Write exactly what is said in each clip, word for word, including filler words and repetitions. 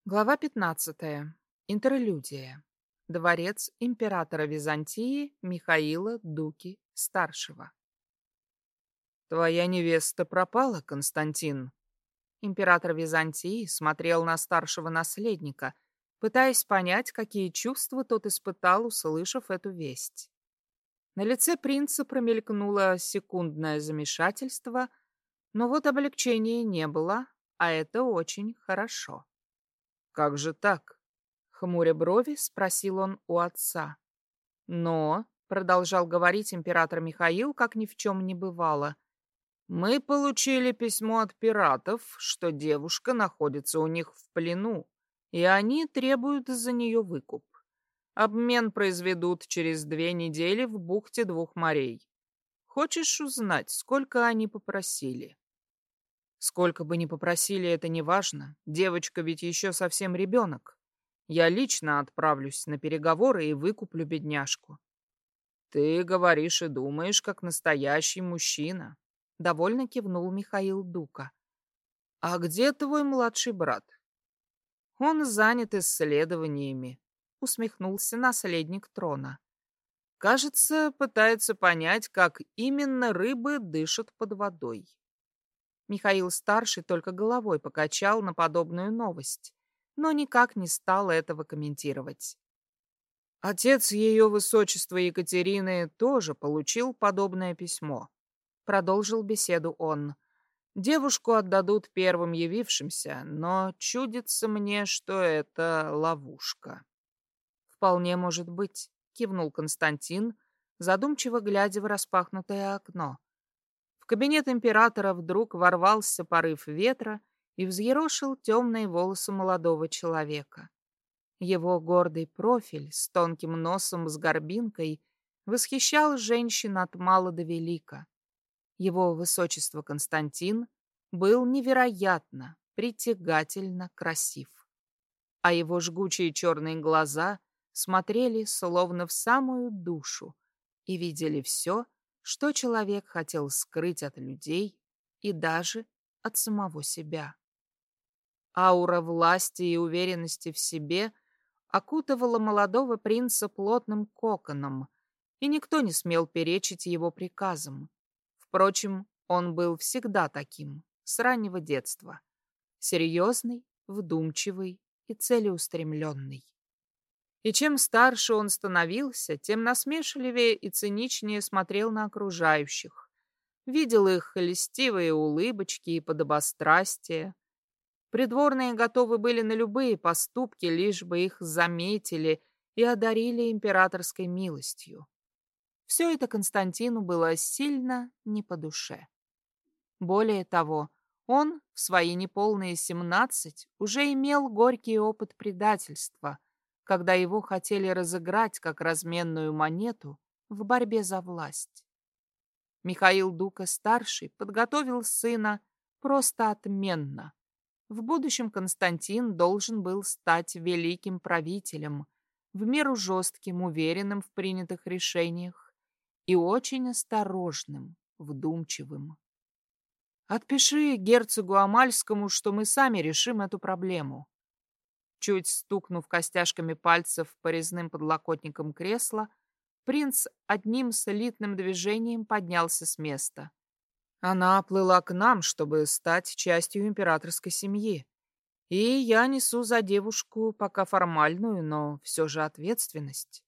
Глава пятнадцатая. Интерлюдия. Дворец императора Византии Михаила Дуки-старшего. «Твоя невеста пропала, Константин?» Император Византии смотрел на старшего наследника, пытаясь понять, какие чувства тот испытал, услышав эту весть. На лице принца промелькнуло секундное замешательство, но вот облегчения не было, а это очень хорошо. «Как же так?» — хмуря брови, спросил он у отца. «Но», — продолжал говорить император Михаил, как ни в чем не бывало, «мы получили письмо от пиратов, что девушка находится у них в плену, и они требуют за нее выкуп. Обмен произведут через две недели в бухте двух морей. Хочешь узнать, сколько они попросили?» Сколько бы ни попросили, это не важно. Девочка ведь еще совсем ребенок. Я лично отправлюсь на переговоры и выкуплю бедняжку. Ты говоришь и думаешь, как настоящий мужчина. Довольно кивнул Михаил Дука. А где твой младший брат? Он занят исследованиями, усмехнулся наследник трона. Кажется, пытается понять, как именно рыбы дышат под водой. Михаил-старший только головой покачал на подобную новость, но никак не стал этого комментировать. Отец ее высочества Екатерины тоже получил подобное письмо. Продолжил беседу он. Девушку отдадут первым явившимся, но чудится мне, что это ловушка. Вполне может быть, кивнул Константин, задумчиво глядя в распахнутое окно. В кабинет императора вдруг ворвался порыв ветра и взъерошил темные волосы молодого человека. Его гордый профиль с тонким носом с горбинкой восхищал женщин от мала до велика. Его высочество Константин был невероятно, притягательно красив. А его жгучие черные глаза смотрели словно в самую душу и видели все, что человек хотел скрыть от людей и даже от самого себя. Аура власти и уверенности в себе окутывала молодого принца плотным коконом, и никто не смел перечить его приказам. Впрочем, он был всегда таким, с раннего детства. Серьезный, вдумчивый и целеустремленный. И чем старше он становился, тем насмешливее и циничнее смотрел на окружающих. Видел их льстивые улыбочки и подобострастие. Придворные готовы были на любые поступки, лишь бы их заметили и одарили императорской милостью. Все это Константину было сильно не по душе. Более того, он в свои неполные семнадцать уже имел горький опыт предательства, когда его хотели разыграть как разменную монету в борьбе за власть. Михаил Дука-старший подготовил сына просто отменно. В будущем Константин должен был стать великим правителем, в меру жестким, уверенным в принятых решениях и очень осторожным, вдумчивым. «Отпиши герцогу Амальскому, что мы сами решим эту проблему». Чуть стукнув костяшками пальцев по резным подлокотникам кресла, принц одним слитным движением поднялся с места. Она плыла к нам, чтобы стать частью императорской семьи. И я несу за девушку пока формальную, но все же ответственность.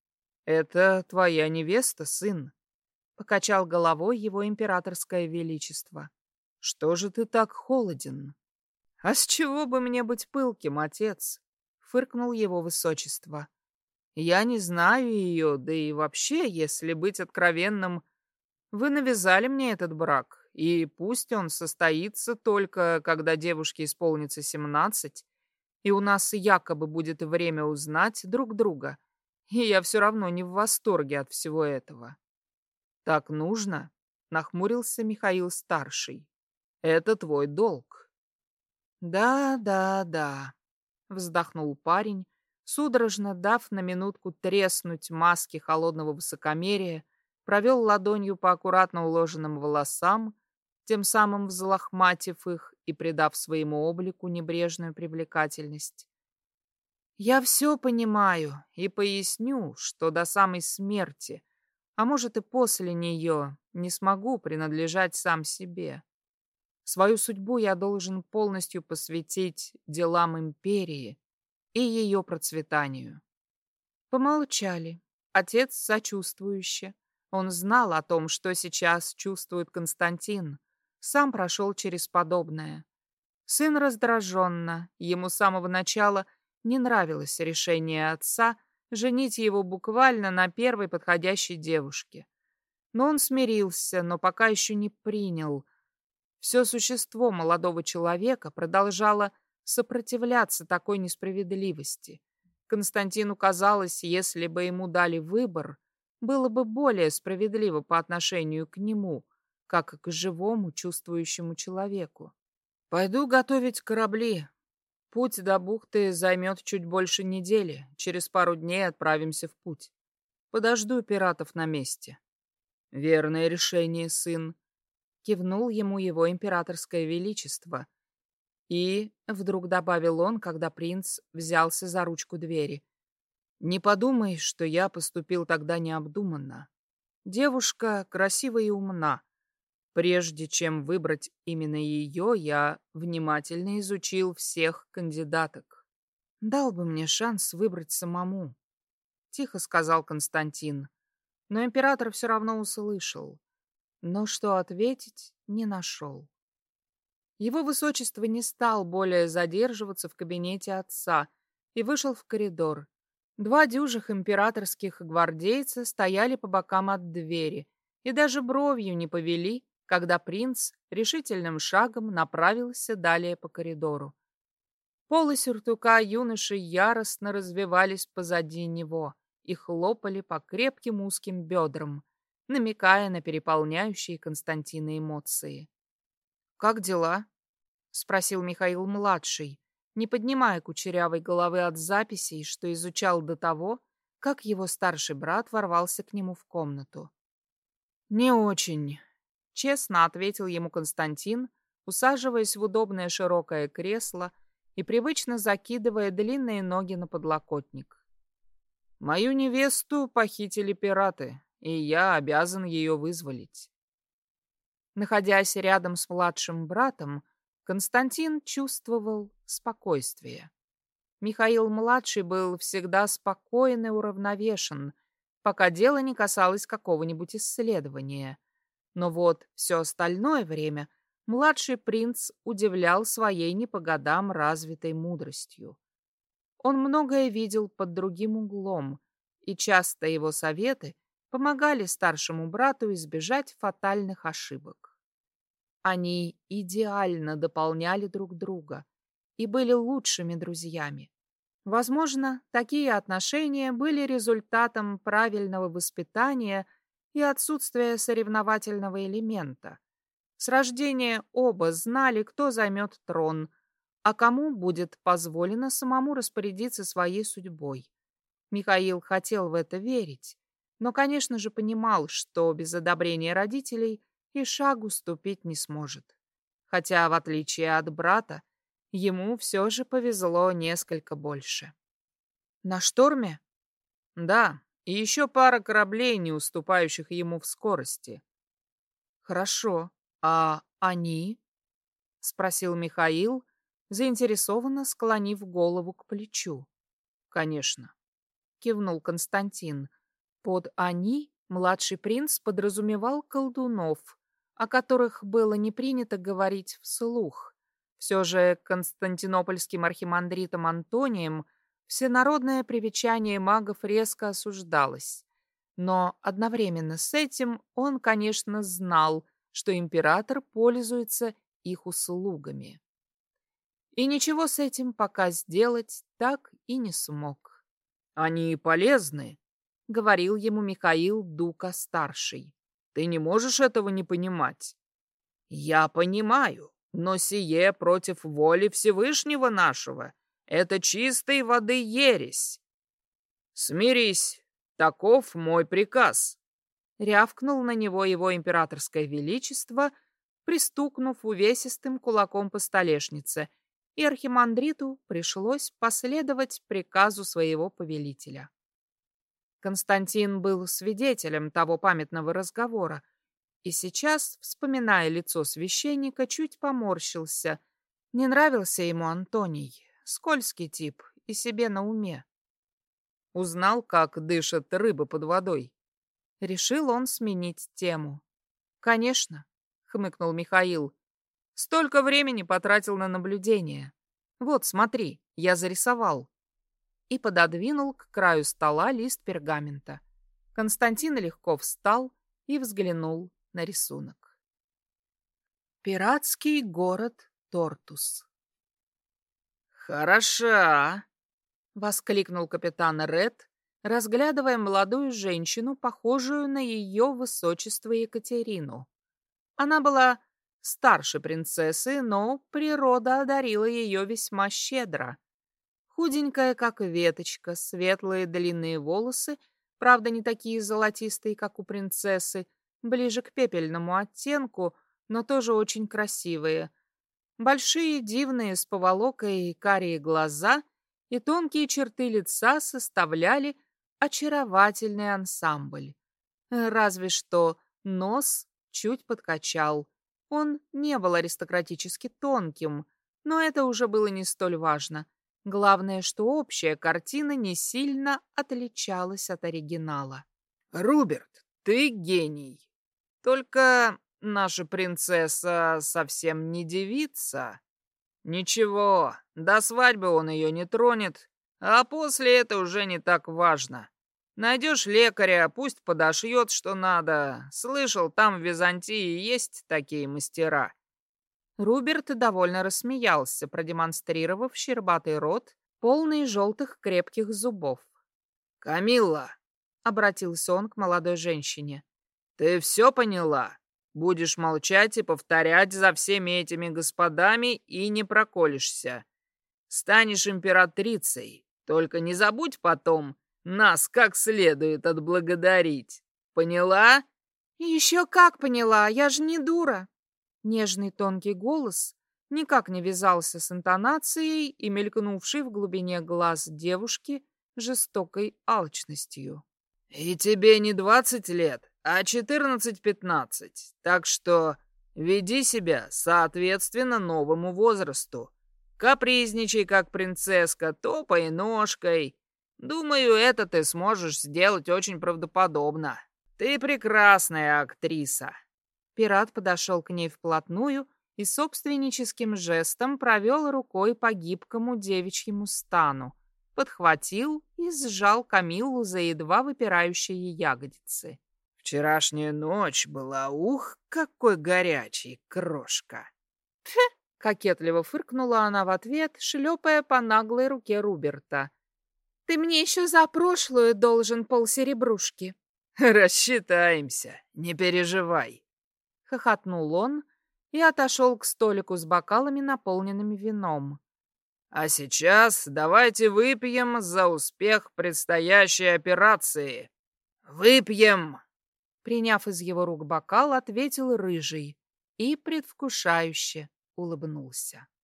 «Это твоя невеста, сын», — покачал головой его императорское величество. «Что же ты так холоден?» «А с чего бы мне быть пылким, отец?» — фыркнул его высочество. «Я не знаю ее, да и вообще, если быть откровенным, вы навязали мне этот брак, и пусть он состоится только, когда девушке исполнится семнадцать, и у нас якобы будет время узнать друг друга, и я все равно не в восторге от всего этого». «Так нужно?» — нахмурился Михаил-старший. «Это твой долг». «Да, да, да», — вздохнул парень, судорожно дав на минутку треснуть маски холодного высокомерия, провел ладонью по аккуратно уложенным волосам, тем самым взлохматив их и придав своему облику небрежную привлекательность. «Я все понимаю и поясню, что до самой смерти, а может и после нее, не смогу принадлежать сам себе. Свою судьбу я должен полностью посвятить делам империи и ее процветанию». Помолчали. Отец сочувствующе. Он знал о том, что сейчас чувствует Константин. Сам прошел через подобное. Сын раздраженно. Ему с самого начала не нравилось решение отца женить его буквально на первой подходящей девушке. Но он смирился, но пока еще не принял. Все существо молодого человека продолжало сопротивляться такой несправедливости. Константину казалось, если бы ему дали выбор, было бы более справедливо по отношению к нему, как к живому чувствующему человеку. «Пойду готовить корабли. Путь до бухты займет чуть больше недели. Через пару дней отправимся в путь. Подожду пиратов на месте». «Верное решение, сын», — кивнул ему его императорское величество. И вдруг добавил он, когда принц взялся за ручку двери: «Не подумай, что я поступил тогда необдуманно. Девушка красива и умна. Прежде чем выбрать именно ее, я внимательно изучил всех кандидаток. Дал бы мне шанс выбрать самому», — тихо сказал Константин. Но император все равно услышал, но что ответить не нашел. Его высочество не стал более задерживаться в кабинете отца и вышел в коридор. Два дюжих императорских гвардейца стояли по бокам от двери и даже бровью не повели, когда принц решительным шагом направился далее по коридору. Полы сюртука юноши яростно развивались позади него и хлопали по крепким узким бедрам, намекая на переполняющие Константина эмоции. «Как дела?» — спросил Михаил-младший, не поднимая кучерявой головы от записей, что изучал до того, как его старший брат ворвался к нему в комнату. «Не очень», — честно ответил ему Константин, усаживаясь в удобное широкое кресло и привычно закидывая длинные ноги на подлокотник. «Мою невесту похитили пираты, и я обязан ее вызволить». Находясь рядом с младшим братом, Константин чувствовал спокойствие. Михаил-младший был всегда спокоен и уравновешен, пока дело не касалось какого-нибудь исследования. Но вот все остальное время младший принц удивлял своей не по годам развитой мудростью. Он многое видел под другим углом, и часто его советы помогали старшему брату избежать фатальных ошибок. Они идеально дополняли друг друга и были лучшими друзьями. Возможно, такие отношения были результатом правильного воспитания и отсутствия соревновательного элемента. С рождения оба знали, кто займет трон, а кому будет позволено самому распорядиться своей судьбой. Михаил хотел в это верить, но, конечно же, понимал, что без одобрения родителей и шагу ступить не сможет. Хотя, в отличие от брата, ему все же повезло несколько больше. «На шторме?» «Да, и еще пара кораблей, не уступающих ему в скорости». «Хорошо. А они?» — спросил Михаил, заинтересованно склонив голову к плечу. «Конечно», — кивнул Константин. Под «они» младший принц подразумевал колдунов, о которых было не принято говорить вслух. Все же константинопольским архимандритом Антонием всенародное привечание магов резко осуждалось. Но одновременно с этим он, конечно, знал, что император пользуется их услугами. И ничего с этим пока сделать так и не смог. «Они полезны», — говорил ему Михаил Дука-старший. «Ты не можешь этого не понимать». «Я понимаю, но сие против воли Всевышнего нашего. Это чистой воды ересь». «Смирись, таков мой приказ», — рявкнул на него его императорское величество, пристукнув увесистым кулаком по столешнице, и архимандриту пришлось последовать приказу своего повелителя. Константин был свидетелем того памятного разговора, и сейчас, вспоминая лицо священника, чуть поморщился. Не нравился ему Антоний, скользкий тип и себе на уме. Узнал, как дышат рыбы под водой. Решил он сменить тему. «Конечно», — хмыкнул Михаил, — «столько времени потратил на наблюдение. Вот, смотри, я зарисовал». И пододвинул к краю стола лист пергамента. Константин легко встал и взглянул на рисунок. Пиратский город Тортус. «Хороша!» — воскликнул капитан Ред, разглядывая молодую женщину, похожую на ее высочество Екатерину. Она была старше принцессы, но природа одарила ее весьма щедро. Худенькая, как веточка, светлые длинные волосы, правда, не такие золотистые, как у принцессы, ближе к пепельному оттенку, но тоже очень красивые. Большие, дивные, с поволокой карие глаза и тонкие черты лица составляли очаровательный ансамбль. Разве что нос чуть подкачал. Он не был аристократически тонким, но это уже было не столь важно. Главное, что общая картина не сильно отличалась от оригинала. «Руберт, ты гений. Только наша принцесса совсем не девица. Ничего, до свадьбы он ее не тронет, а после это уже не так важно. Найдешь лекаря, пусть подошьет, что надо. Слышал, там в Византии есть такие мастера». Руберт довольно рассмеялся, продемонстрировав щербатый рот, полный желтых крепких зубов. «Камилла», — обратился он к молодой женщине, — «ты все поняла? Будешь молчать и повторять за всеми этими господами и не проколешься. Станешь императрицей, только не забудь потом нас как следует отблагодарить. Поняла?» «Еще как поняла, я же не дура». Нежный тонкий голос никак не вязался с интонацией и мелькнувшей в глубине глаз девушки жестокой алчностью. «И тебе не двадцать лет, а четырнадцать-пятнадцать, так что веди себя соответственно новому возрасту. Капризничай, как принцесска, топай ножкой. Думаю, это ты сможешь сделать очень правдоподобно. Ты прекрасная актриса». Пират подошел к ней вплотную и собственническим жестом провел рукой по гибкому девичьему стану, подхватил и сжал Камиллу за едва выпирающие ягодицы. «Вчерашняя ночь была, ух, какой горячей, крошка!» «Пф!» — кокетливо фыркнула она в ответ, шлепая по наглой руке Руберта. «Ты мне еще за прошлую должен полсеребрушки». «Рассчитаемся, не переживай», — хохотнул он и отошел к столику с бокалами, наполненными вином. «А сейчас давайте выпьем за успех предстоящей операции. Выпьем!» Приняв из его рук бокал, ответил рыжий и предвкушающе улыбнулся.